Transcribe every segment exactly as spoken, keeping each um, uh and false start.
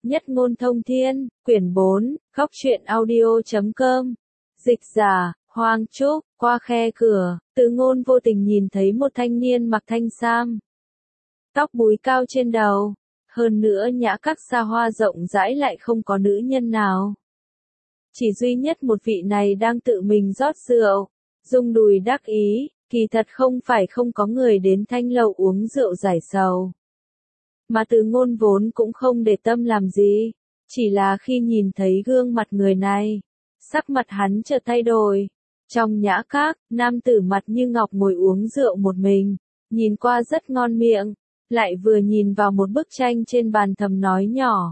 Nhất ngôn thông thiên, quyển bốn, góc truyện audio chấm com. Dịch giả, Hoàng Trúc, qua khe cửa, Từ Ngôn vô tình nhìn thấy một thanh niên mặc thanh sam. Tóc búi cao trên đầu, hơn nữa nhã các xa hoa rộng rãi lại không có nữ nhân nào. Chỉ duy nhất một vị này đang tự mình rót rượu, rung đùi đắc ý, kỳ thật không phải không có người đến thanh lầu uống rượu giải sầu. Mà Từ Ngôn vốn cũng không để tâm làm gì, chỉ là khi nhìn thấy gương mặt người này, sắc mặt hắn chợt thay đổi. Trong nhã các, nam tử mặt như ngọc ngồi uống rượu một mình, nhìn qua rất ngon miệng, lại vừa nhìn vào một bức tranh trên bàn thầm nói nhỏ.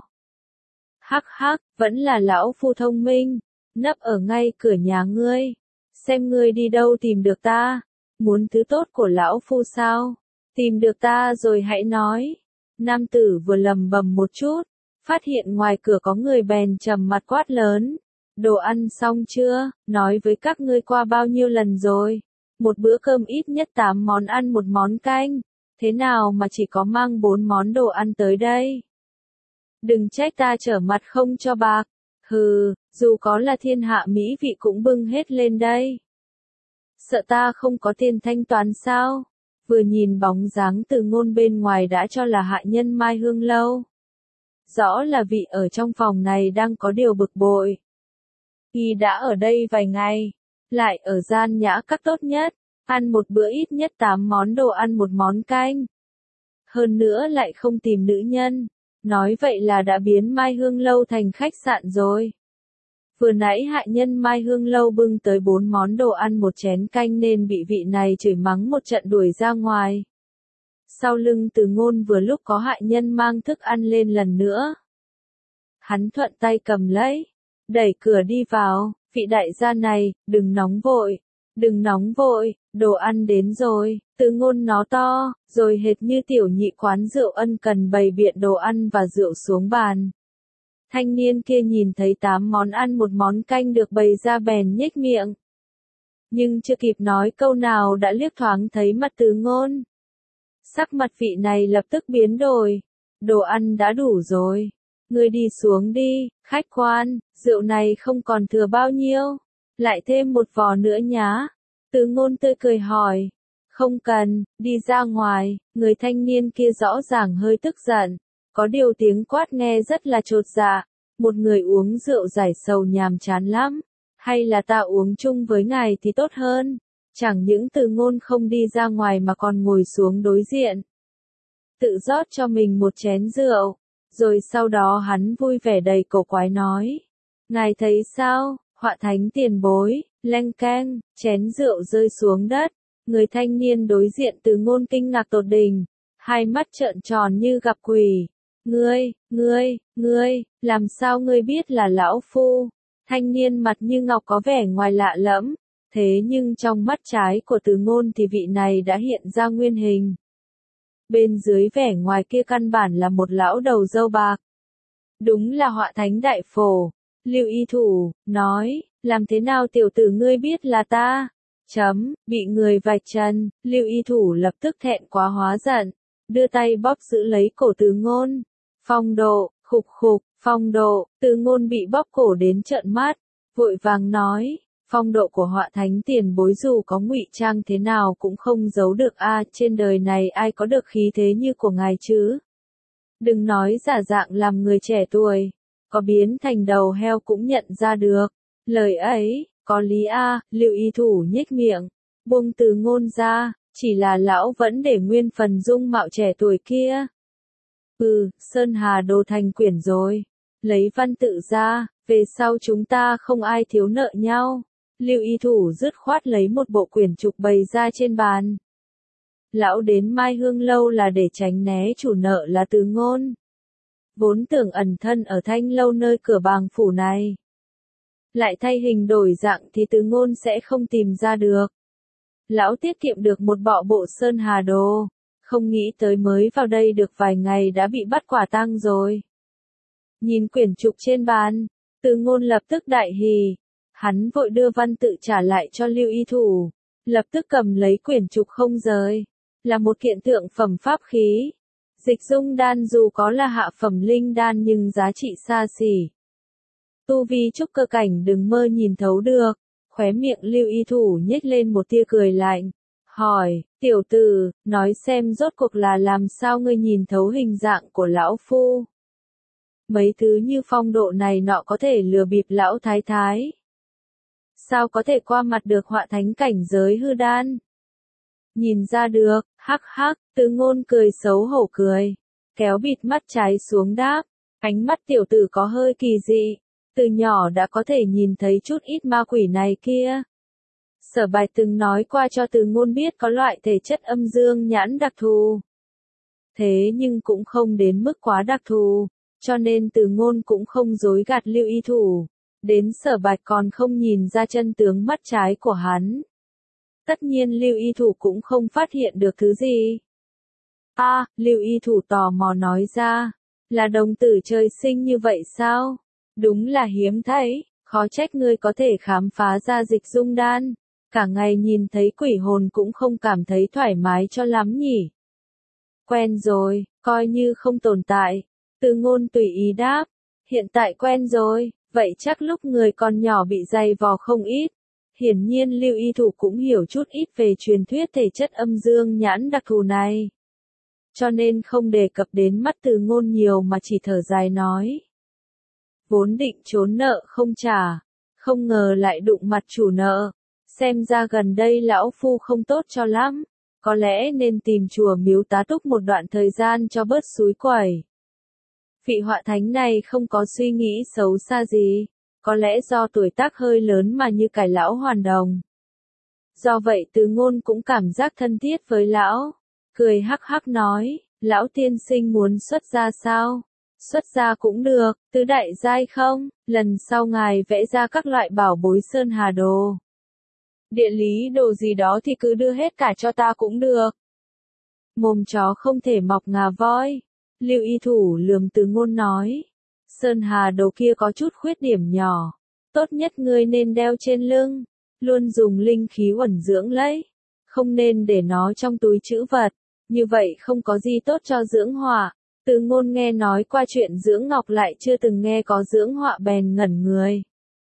Hắc hắc, vẫn là lão phu thông minh, nấp ở ngay cửa nhà ngươi, xem ngươi đi đâu tìm được ta, muốn thứ tốt của lão phu sao, tìm được ta rồi hãy nói. Nam tử vừa lầm bầm một chút, phát hiện ngoài cửa có người bèn trầm mặt quát lớn. Đồ ăn xong chưa, nói với các ngươi qua bao nhiêu lần rồi, một bữa cơm ít nhất tám món ăn một món canh, thế nào mà chỉ có mang bốn món đồ ăn tới đây. Đừng trách ta trở mặt không cho bạc, hừ, dù có là thiên hạ mỹ vị cũng bưng hết lên đây. Sợ ta không có tiền thanh toán sao? Vừa nhìn bóng dáng Từ Ngôn bên ngoài đã cho là hạ nhân Mai Hương Lâu. Rõ là vị ở trong phòng này đang có điều bực bội. Y đã ở đây vài ngày, lại ở gian nhã các tốt nhất, ăn một bữa ít nhất tám món đồ ăn một món canh. Hơn nữa lại không tìm nữ nhân, nói vậy là đã biến Mai Hương Lâu thành khách sạn rồi. Vừa nãy hạ nhân Mai Hương Lâu bưng tới bốn món đồ ăn một chén canh nên bị vị này chửi mắng một trận đuổi ra ngoài. Sau lưng Từ Ngôn vừa lúc có hạ nhân mang thức ăn lên lần nữa. Hắn thuận tay cầm lấy, đẩy cửa đi vào, vị đại gia này, đừng nóng vội, đừng nóng vội, đồ ăn đến rồi. Từ Ngôn nó to, rồi hệt như tiểu nhị quán rượu ân cần bày biện đồ ăn và rượu xuống bàn. Thanh niên kia nhìn thấy tám món ăn một món canh được bày ra bèn nhếch miệng. Nhưng chưa kịp nói câu nào đã liếc thoáng thấy mặt Từ Ngôn. Sắc mặt vị này lập tức biến đổi. Đồ ăn đã đủ rồi. Ngươi đi xuống đi, khách quan, rượu này không còn thừa bao nhiêu. Lại thêm một vò nữa nhá. Từ Ngôn tươi cười hỏi. Không cần, đi ra ngoài. Người thanh niên kia rõ ràng hơi tức giận. Có điều tiếng quát nghe rất là chột dạ. Một người uống rượu giải sầu nhàm chán lắm. Hay là ta uống chung với ngài thì tốt hơn. Chẳng những Từ Ngôn không đi ra ngoài mà còn ngồi xuống đối diện. Tự rót cho mình một chén rượu. Rồi sau đó hắn vui vẻ đầy cổ quái nói. Ngài thấy sao, Họa Thánh tiền bối, leng keng, chén rượu rơi xuống đất. Người thanh niên đối diện Từ Ngôn kinh ngạc tột đỉnh. Hai mắt trợn tròn như gặp quỷ. Ngươi, ngươi, ngươi, làm sao ngươi biết là lão phu? Thanh niên mặt như ngọc có vẻ ngoài lạ lẫm. Thế nhưng trong mắt trái của Từ Ngôn thì vị này đã hiện ra nguyên hình. Bên dưới vẻ ngoài kia căn bản là một lão đầu râu bạc. Đúng là Họa Thánh đại phổ. Lưu Y Thủ, nói, làm thế nào tiểu tử ngươi biết là ta? Chấm, bị người vạch trần, Lưu Y Thủ lập tức thẹn quá hóa giận, đưa tay bóp giữ lấy cổ Từ Ngôn. Phong độ, khục khục, phong độ, Từ Ngôn bị bóp cổ đến trợn mắt, vội vàng nói. Phong độ của Họa Thánh tiền bối dù có ngụy trang thế nào cũng không giấu được a, trên đời này ai có được khí thế như của ngài chứ? Đừng nói giả dạng làm người trẻ tuổi, có biến thành đầu heo cũng nhận ra được. Lời ấy, có lý a, Lưu Y Thủ nhếch miệng, buông Từ Ngôn ra, chỉ là lão vẫn để nguyên phần dung mạo trẻ tuổi kia. Ừ, Sơn Hà đồ thành quyển rồi, lấy văn tự ra, về sau chúng ta không ai thiếu nợ nhau. Lưu Y Thủ dứt khoát lấy một bộ quyển trục bày ra trên bàn. Lão đến Mai Hương Lâu là để tránh né chủ nợ là Từ Ngôn. Vốn tưởng ẩn thân ở Thanh Lâu nơi cửa bàng phủ này. Lại thay hình đổi dạng thì Từ Ngôn sẽ không tìm ra được. Lão tiết kiệm được một bọ bộ Sơn Hà đồ. Không nghĩ tới mới vào đây được vài ngày đã bị bắt quả tang rồi. Nhìn quyển trục trên bàn, Từ Ngôn lập tức đại hỉ. Hắn vội đưa văn tự trả lại cho Lưu Y Thủ, lập tức cầm lấy quyển trục không rời, là một kiện thượng phẩm pháp khí. Dịch dung đan dù có là hạ phẩm linh đan nhưng giá trị xa xỉ. Tu vi trúc cơ cảnh đừng mơ nhìn thấu được. Khóe miệng Lưu Y Thủ nhếch lên một tia cười lạnh. Hỏi, tiểu tử, nói xem rốt cuộc là làm sao ngươi nhìn thấu hình dạng của lão phu. Mấy thứ như phong độ này nọ có thể lừa bịp lão thái thái. Sao có thể qua mặt được họa thánh cảnh giới hư đan? Nhìn ra được, hắc hắc, Từ Ngôn cười xấu hổ cười. Kéo bịt mắt trái xuống đáp. Ánh mắt tiểu tử có hơi kỳ dị. Từ nhỏ đã có thể nhìn thấy chút ít ma quỷ này kia. Sở Bạch từng nói qua cho Từ Ngôn biết có loại thể chất âm dương nhãn đặc thù. Thế nhưng cũng không đến mức quá đặc thù, cho nên Từ Ngôn cũng không dối gạt Lưu Y Thủ. Đến Sở Bạch còn không nhìn ra chân tướng mắt trái của hắn. Tất nhiên Lưu Y Thủ cũng không phát hiện được thứ gì. A, à, Lưu Y Thủ tò mò nói ra, là đồng tử trời sinh như vậy sao? Đúng là hiếm thấy, khó trách ngươi có thể khám phá ra dịch dung đan. Cả ngày nhìn thấy quỷ hồn cũng không cảm thấy thoải mái cho lắm nhỉ. Quen rồi, coi như không tồn tại. Từ Ngôn tùy ý đáp, hiện tại quen rồi, vậy chắc lúc người còn nhỏ bị dày vò không ít. Hiển nhiên Lưu Y Thủ cũng hiểu chút ít về truyền thuyết thể chất âm dương nhãn đặc thù này. Cho nên không đề cập đến mắt Từ Ngôn nhiều mà chỉ thở dài nói. Vốn định trốn nợ không trả, không ngờ lại đụng mặt chủ nợ. Xem ra gần đây lão phu không tốt cho lắm, có lẽ nên tìm chùa miếu tá túc một đoạn thời gian cho bớt xúi quẩy. Vị họa thánh này không có suy nghĩ xấu xa gì, có lẽ do tuổi tác hơi lớn mà như cải lão hoàn đồng. Do vậy Từ Ngôn cũng cảm giác thân thiết với lão, cười hắc hắc nói, lão tiên sinh muốn xuất gia sao? Xuất gia cũng được, tứ đại giai không, lần sau ngài vẽ ra các loại bảo bối sơn hà đồ. Địa lý đồ gì đó thì cứ đưa hết cả cho ta cũng được. Mồm chó không thể mọc ngà voi. Lưu Y Thủ lườm Từ Ngôn nói. Sơn hà đồ kia có chút khuyết điểm nhỏ. Tốt nhất ngươi nên đeo trên lưng. Luôn dùng linh khí uẩn dưỡng lấy. Không nên để nó trong túi trữ vật. Như vậy không có gì tốt cho dưỡng họa. Từ Ngôn nghe nói qua chuyện dưỡng ngọc lại chưa từng nghe có dưỡng họa bèn ngẩn người.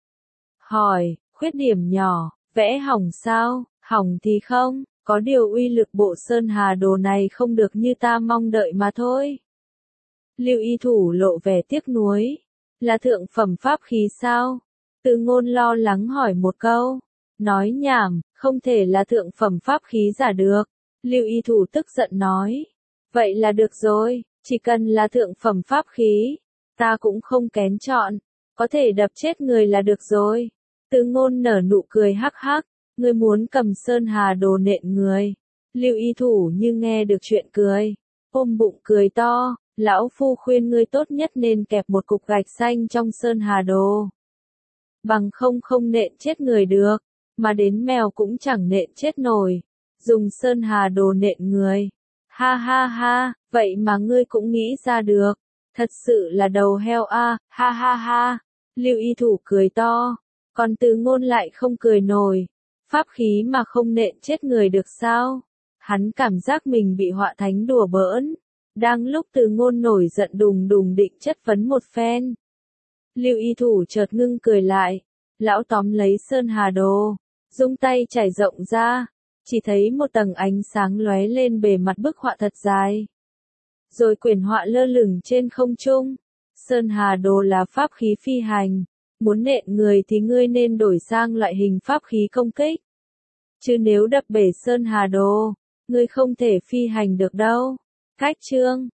Hỏi, khuyết điểm nhỏ. Vẽ hỏng sao? Hỏng thì không, có điều uy lực bộ sơn hà đồ này không được như ta mong đợi mà thôi. Lưu Y Thủ lộ vẻ tiếc nuối. Là thượng phẩm pháp khí sao? Từ Ngôn lo lắng hỏi một câu. Nói nhảm, không thể là thượng phẩm pháp khí giả được. Lưu Y Thủ tức giận nói. Vậy là được rồi, chỉ cần là thượng phẩm pháp khí, ta cũng không kén chọn, có thể đập chết người là được rồi. Từ Ngôn nở nụ cười hắc hắc, ngươi muốn cầm sơn hà đồ nện người. Lưu Y Thủ như nghe được chuyện cười, ôm bụng cười to, lão phu khuyên ngươi tốt nhất nên kẹp một cục gạch xanh trong sơn hà đồ. Bằng không không nện chết người được, mà đến mèo cũng chẳng nện chết nổi. Dùng sơn hà đồ nện người. Ha ha ha, vậy mà ngươi cũng nghĩ ra được. Thật sự là đầu heo a, à, ha ha ha. Lưu Y Thủ cười to. Còn Từ Ngôn lại không cười nổi. Pháp khí mà không nện chết người được sao? Hắn cảm giác mình bị họa thánh đùa bỡn. Đang lúc Từ Ngôn nổi giận đùng đùng định chất vấn một phen. Lưu Y Thủ chợt ngưng cười lại. Lão tóm lấy sơn hà đồ. Dung tay trải rộng ra. Chỉ thấy một tầng ánh sáng lóe lên bề mặt bức họa thật dài. Rồi quyển họa lơ lửng trên không trung. Sơn hà đồ là pháp khí phi hành. Muốn nện người thì ngươi nên đổi sang loại hình pháp khí công kích. Chứ nếu đập bể sơn hà đồ, ngươi không thể phi hành được đâu. Cách chương